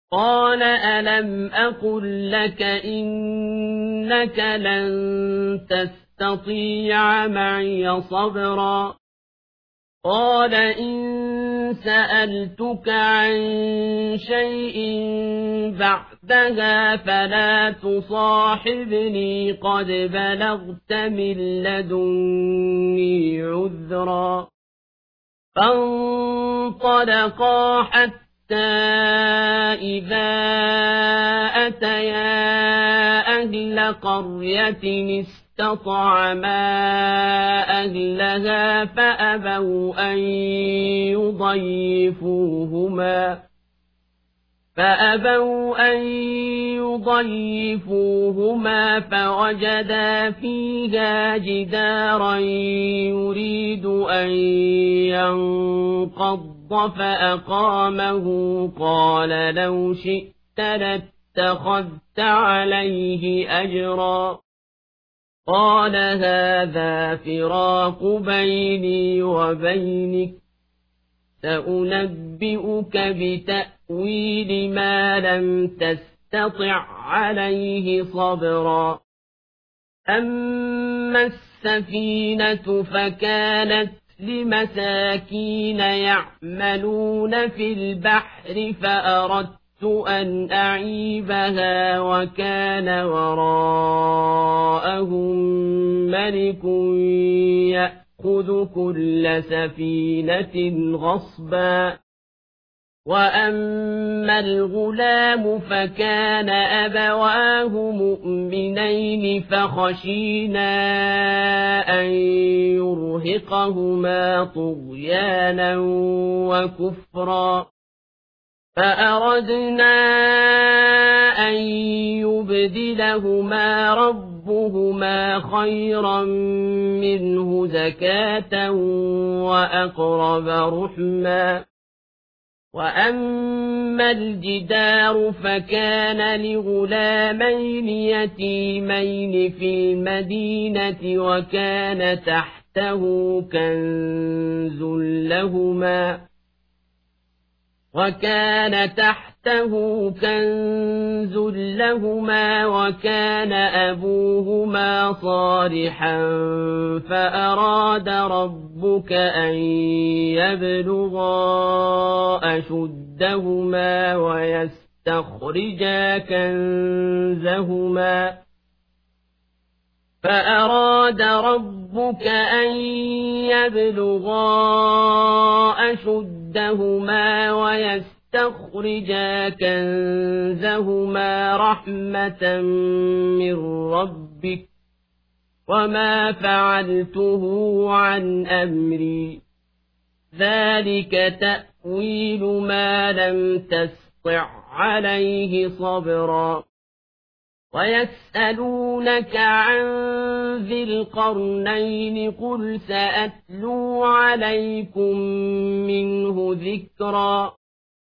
قال ألم أقل لك إنك لن تستطيع معي صبرا قال إن سألتك عن شيء بعدها فلا تصاحبني قد بلغت من لدني عذرا فانطلقا حتى إذا أتيا أهل قرية استطعما أهلها فأبوا أن يضيفوهما فوجدا فيها جدارا يريد أن ينقض فأقامه قال لو شئت لاتخذت عليه أجرا قال هذا فراق بيني وبينك سأنبئك بتأويل ما لم تستطع عليه صبرا أما السفينة فكانت لمساكين يعملون في البحر فأردت أن أعيبها وكان وراءهم ملك يأخذ كل سفينة غصبا وأما الغلام فكان أبواه مؤمنين فخشينا أن يرهقهما طغيانا وكفرا فأردنا أن يبدلهما ربهما خيرا منه زكاة وأقرب رحما وأما الجدار فكان لغلامين يتيمين في المدينة وكان تحته كنز لهما وكان أبوهما صالحا فأراد ربك أن يبلغا أشدهما ويستخرجا كنزهما رحمة من ربك وما فعلته عن أمري ذلك تأويل ما لم تستطع عليه صبرا ويسألونك عن ذي القرنين قل سأتلو عليكم منه ذكرا